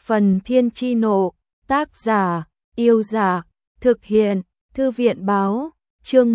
Phần Thiên Chi Nộ, tác giả, Yêu Giả, thực hiện, Thư viện Báo, chương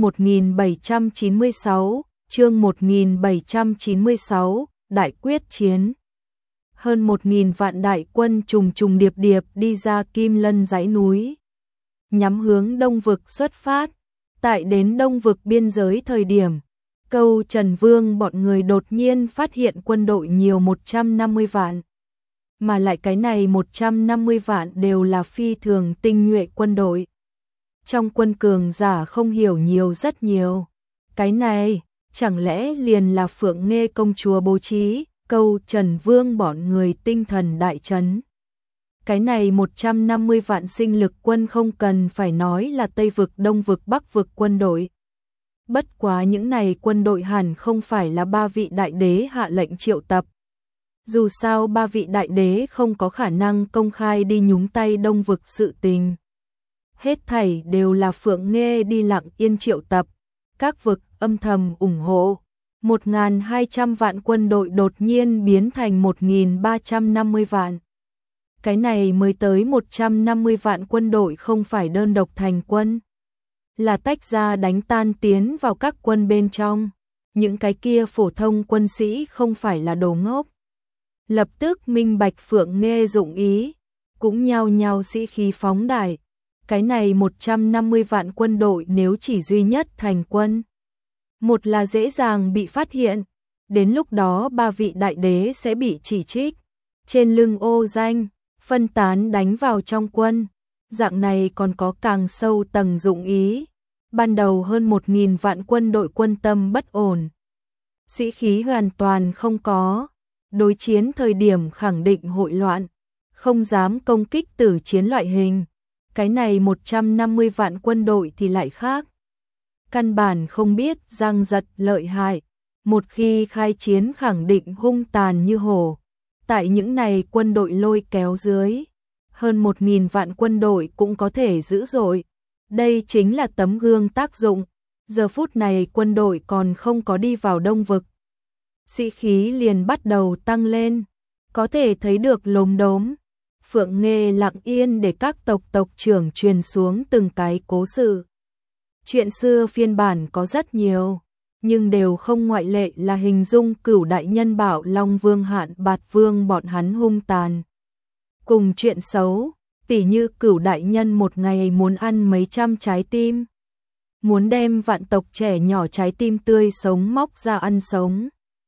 1796, Đại Quyết Chiến. Hơn 1000 vạn đại quân trùng trùng điệp điệp đi ra Kim Lân dãy núi, nhắm hướng Đông Vực xuất phát. Tại đến Đông Vực biên giới thời điểm, Câu Trần Vương bọn người đột nhiên phát hiện quân đội nhiều 150 vạn. Mà lại cái này 150 vạn đều là phi thường tinh nhuệ quân đội. Trong quân cường giả không hiểu nhiều rất nhiều. Cái này, chẳng lẽ liền là Phượng Nghê công chúa bố trí, Câu Trần Vương bọn người tinh thần đại chấn. Cái này 150 vạn sinh lực quân không cần phải nói là Tây Vực, Đông Vực, Bắc Vực quân đội. Bất quá những này quân đội hẳn không phải là ba vị đại đế hạ lệnh triệu tập. Dù sao ba vị đại đế không có khả năng công khai đi nhúng tay Đông Vực sự tình. Hết thảy đều là Phượng Nghê đi lặng yên triệu tập, các vực âm thầm ủng hộ. 1.200 vạn quân đội đột nhiên biến thành 1.350 vạn. Cái này mới tới 150 vạn quân đội không phải đơn độc thành quân, là tách ra đánh tan tiến vào các quân bên trong. Những cái kia phổ thông quân sĩ không phải là đồ ngốc. Lập tức minh bạch Phượng Nghê dụng ý, cũng nhao nhao sĩ khí phóng đại. Cái này 150 vạn quân đội nếu chỉ duy nhất thành quân, một là dễ dàng bị phát hiện, đến lúc đó ba vị đại đế sẽ bị chỉ trích, trên lưng ô danh, phân tán đánh vào trong quân. Dạng này còn có càng sâu tầng dụng ý. Ban đầu hơn 1000 vạn quân đội quân tâm bất ổn, sĩ khí hoàn toàn không có, đối chiến thời điểm khẳng định hội loạn, không dám công kích tử chiến loại hình. Cái này 150 vạn quân đội thì lại khác. Căn bản không biết giang giật lợi hại, một khi khai chiến khẳng định hung tàn như hổ. Tại những này quân đội lôi kéo dưới, hơn 1000 vạn quân đội cũng có thể dữ dội. Đây chính là tấm gương tác dụng. Giờ phút này quân đội còn không có đi vào Đông Vực, sĩ khí liền bắt đầu tăng lên, có thể thấy được lốm đốm. Phượng Nghê lặng yên để các tộc trưởng truyền xuống từng cái cố sự. Chuyện xưa phiên bản có rất nhiều, nhưng đều không ngoại lệ là hình dung Cửu đại nhân Bảo Long Vương Hạn Bạt Vương bọn hắn hung tàn. Cùng chuyện xấu, tỉ như Cửu đại nhân một ngày muốn ăn mấy trăm trái tim, muốn đem vạn tộc trẻ nhỏ trái tim tươi sống móc ra ăn sống.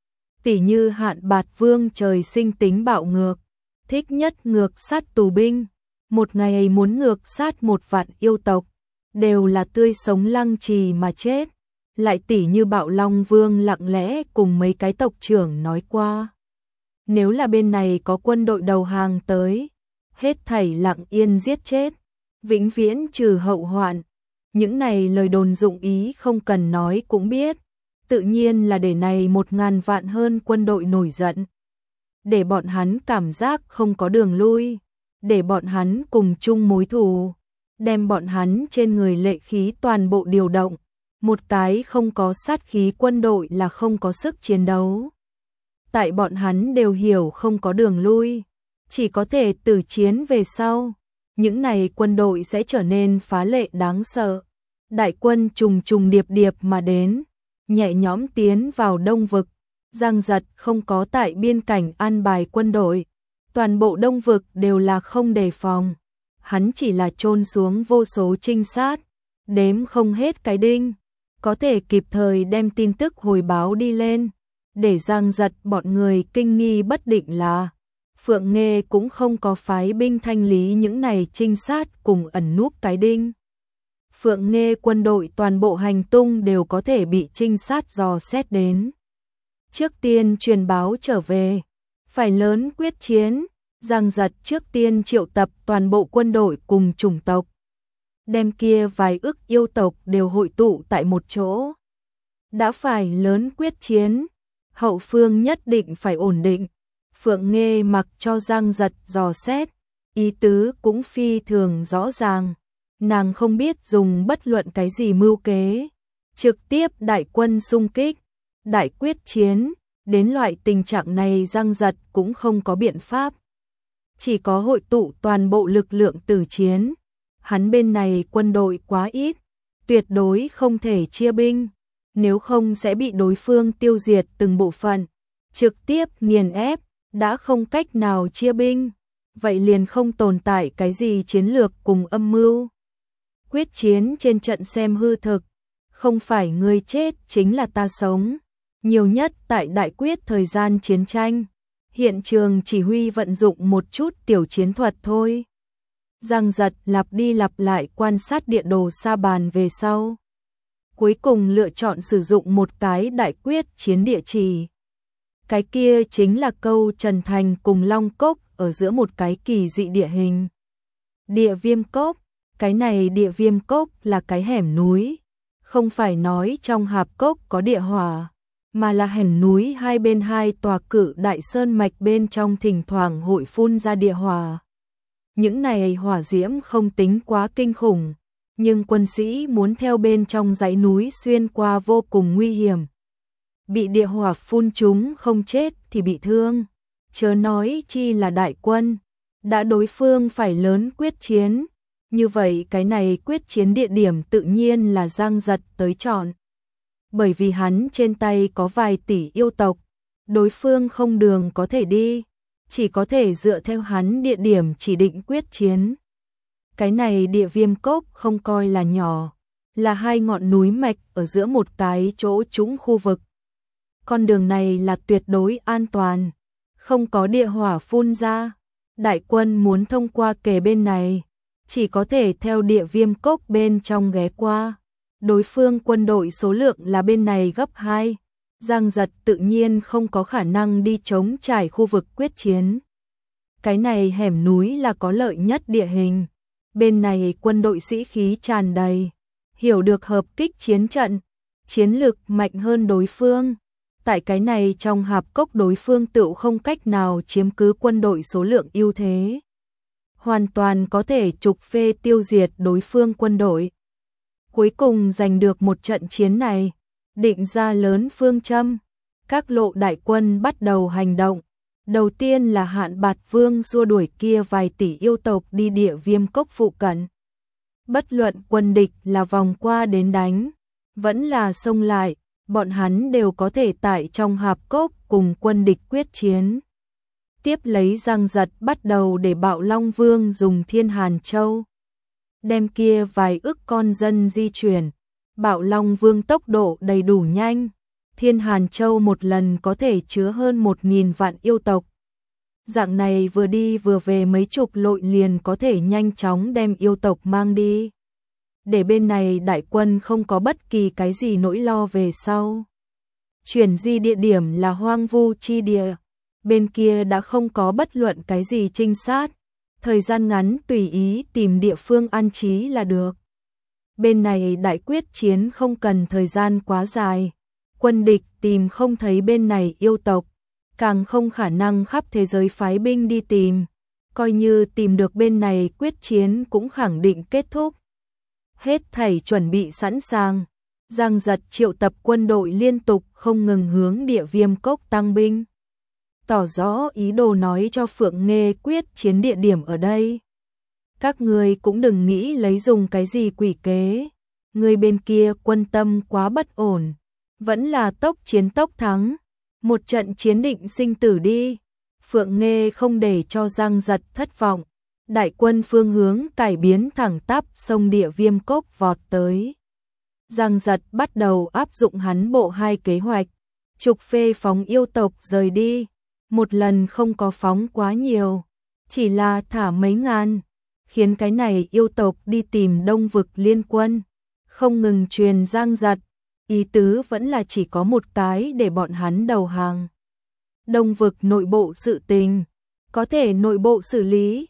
Tỉ như Hạn Bạt Vương trời sinh tính bạo ngược, thích nhất ngược sát tù binh, một ngày muốn ngược sát một vạn yêu tộc, đều là tươi sống lăng trì mà chết. Lại tỉ như Bạo Long Vương lặng lẽ cùng mấy cái tộc trưởng nói qua, nếu là bên này có quân đội đầu hàng tới, hết thảy lặng yên giết chết, vĩnh viễn trừ hậu hoạn. Những này lời đồn dụng ý không cần nói cũng biết, tự nhiên là để này 1000 vạn hơn quân đội nổi giận, để bọn hắn cảm giác không có đường lui, để bọn hắn cùng chung mối thù, đem bọn hắn trên người lệ khí toàn bộ điều động. Một cái không có sát khí quân đội là không có sức chiến đấu. Tại bọn hắn đều hiểu không có đường lui, chỉ có thể tử chiến về sau. Những này quân đội sẽ trở nên phá lệ đáng sợ. Đại quân trùng trùng điệp điệp mà đến, nhẹ nhõm tiến vào Đông Vực. Giang Giật không có tại biên cảnh an bài quân đội, toàn bộ Đông Vực đều là không đề phòng. Hắn chỉ là chôn xuống vô số trinh sát, đếm không hết cái đinh, có thể kịp thời đem tin tức hồi báo đi lên, để Giang Giật bọn người kinh nghi bất định là Phượng Nghê cũng không có phái binh thanh lý những này trinh sát cùng ẩn núp cái đinh. Phượng Nghê quân đội toàn bộ hành tung đều có thể bị trinh sát dò xét đến. Trước tiên truyền báo trở về, phải lớn quyết chiến. Giang Giật trước tiên triệu tập toàn bộ quân đội cùng chủng tộc, đem kia vài ức yêu tộc đều hội tụ tại một chỗ. Đã phải lớn quyết chiến, hậu phương nhất định phải ổn định. Phượng Nghê mặc cho Giang Giật dò xét, ý tứ cũng phi thường rõ ràng. Nàng không biết dùng bất luận cái gì mưu kế, trực tiếp đại quân xung kích, đại quyết chiến. Đến loại tình trạng này Giang Giật cũng không có biện pháp. chỉ có hội tụ toàn bộ lực lượng tử chiến. Hắn bên này quân đội quá ít, tuyệt đối không thể chia binh, nếu không sẽ bị đối phương tiêu diệt từng bộ phận, trực tiếp nghiền ép, đã không cách nào chia binh, vậy liền không tồn tại cái gì chiến lược cùng âm mưu. Quyết chiến trên trận xem hư thực, không phải ngươi chết chính là ta sống, nhiều nhất tại đại quyết thời gian chiến tranh, hiện trường chỉ huy vận dụng một chút tiểu chiến thuật thôi. Giang Giật lặp đi lặp lại quan sát địa đồ sa bàn về sau. Cuối cùng lựa chọn sử dụng một cái đại quyết chiến địa chỉ. Cái kia chính là câu Trần Thành cùng Long Cốc ở giữa một cái kỳ dị địa hình. Địa Viêm Cốc, cái này Địa Viêm Cốc là cái hẻm núi, không phải nói trong hạp cốc có địa hỏa, mà là hẻm núi hai bên hai tòa cự đại sơn mạch bên trong thỉnh thoảng hội phun ra địa hỏa. Những này hỏa diễm không tính quá kinh khủng, nhưng quân sĩ muốn theo bên trong dãy núi xuyên qua vô cùng nguy hiểm. Bị địa hỏa phun trúng không chết thì bị thương, chớ nói chi là đại quân, đã đối phương phải lớn quyết chiến. Như vậy cái này quyết chiến địa điểm tự nhiên là Giang Giật tới chọn. Bởi vì hắn trên tay có vài tỷ yêu tộc, đối phương không đường có thể đi, chỉ có thể dựa theo hắn địa điểm chỉ định quyết chiến. Cái này Địa Viêm Cốc không coi là nhỏ, là hai ngọn núi mạch ở giữa một cái chỗ trũng khu vực. Con đường này là tuyệt đối an toàn, không có địa hỏa phun ra. Đại quân muốn thông qua kề bên này, chỉ có thể theo Địa Viêm Cốc bên trong ghé qua. Đối phương quân đội số lượng là bên này gấp 2. Giang Giật tự nhiên không có khả năng đi chống trải khu vực quyết chiến. Cái này hẻm núi là có lợi nhất địa hình. Bên này quân đội sĩ khí tràn đầy, hiểu được hợp kích chiến trận, chiến lực mạnh hơn đối phương. Tại cái này trong hạp cốc đối phương tựu không cách nào chiếm cứ quân đội số lượng ưu thế. Hoàn toàn có thể trục phê tiêu diệt đối phương quân đội. Cuối cùng giành được một trận chiến này, định ra lớn phương châm. Các lộ đại quân bắt đầu hành động. Đầu tiên là Hạn Bạt Vương xua đuổi kia vài tỷ yêu tộc đi Địa Viêm Cốc phụ cận. Bất luận quân địch là vòng qua đến đánh, vẫn là xông lại, bọn hắn đều có thể tại trong hạp cốc cùng quân địch quyết chiến. Tiếp lấy Giang Giật bắt đầu để Bạo Long Vương dùng Thiên Hàn Châu đem kia vài ức con dân di chuyển. Bạo Long Vương tốc độ đầy đủ nhanh, Thiên Hàn Châu một lần có thể chứa hơn 1.000 vạn yêu tộc. Dạng này vừa đi vừa về mấy chục lội liền có thể nhanh chóng đem yêu tộc mang đi. Để bên này đại quân không có bất kỳ cái gì nỗi lo về sau. Chuyển di địa điểm là hoang vu chi địa, bên kia đã không có bất luận cái gì trinh sát, thời gian ngắn tùy ý tìm địa phương an trí là được. Bên này đại quyết chiến không cần thời gian quá dài, quân địch tìm không thấy bên này yêu tộc, càng không khả năng khắp thế giới phái binh đi tìm, coi như tìm được bên này quyết chiến cũng khẳng định kết thúc. Hết thảy chuẩn bị sẵn sàng, Giang Giật triệu tập quân đội liên tục không ngừng hướng Địa Viêm Cốc tăng binh. Tỏ rõ ý đồ nói cho Phượng Nghê quyết chiến địa điểm ở đây. Các người cũng đừng nghĩ lấy dùng cái gì quỷ kế, người bên kia quân tâm quá bất ổn, vẫn là tốc chiến tốc thắng, một trận chiến định sinh tử đi. Phượng Nghê không để cho Giang Giật thất vọng, đại quân phương hướng cải biến thẳng tắp sông Địa Viêm Cốc vọt tới. Giang Giật bắt đầu áp dụng hắn bộ hai kế hoạch, trục phê phóng yêu tộc rời đi, một lần không có phóng quá nhiều, chỉ là thả mấy ngàn, khiến cái này yêu tộc đi tìm Đông Vực liên quân, không ngừng truyền Giang Giật, ý tứ vẫn là chỉ có một cái để bọn hắn đầu hàng. Đông Vực nội bộ sự tình, có thể nội bộ xử lý,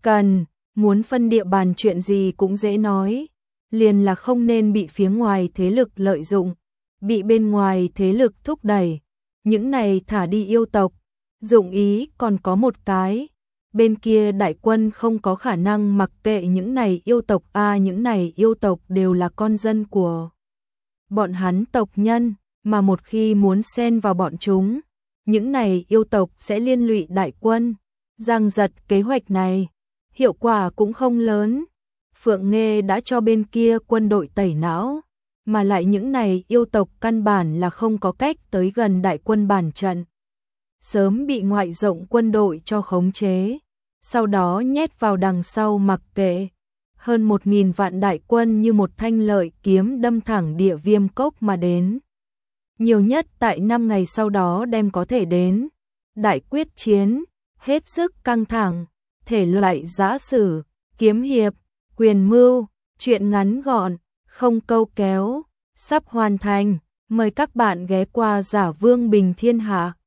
muốn phân địa bàn chuyện gì cũng dễ nói, liền là không nên bị phía ngoài thế lực lợi dụng, bị bên ngoài thế lực thúc đẩy, những này thả đi yêu tộc, dụng ý còn có một cái, bên kia đại quân không có khả năng mặc kệ những này yêu tộc những này yêu tộc đều là con dân của bọn hắn tộc nhân, mà một khi muốn xen vào bọn chúng, những này yêu tộc sẽ liên lụy đại quân. Giang giật kế hoạch này, hiệu quả cũng không lớn. Phượng Nghê đã cho bên kia quân đội tẩy não, mà lại những này yêu tộc căn bản là không có cách tới gần đại quân bản trận. Sớm bị ngoại rộng quân đội cho khống chế, sau đó nhét vào đằng sau mặc kệ. Hơn 1.000 vạn đại quân như một thanh lợi kiếm đâm thẳng Địa Viêm Cốc mà đến. Nhiều nhất tại 5 ngày sau đó đem có thể đến. Đại quyết chiến, hết sức căng thẳng, thể loại giã sử, kiếm hiệp, quyền mưu, truyện ngắn gọn, không câu kéo, sắp hoàn thành. Mời các bạn ghé qua Giả Vương Bình Thiên Hạ.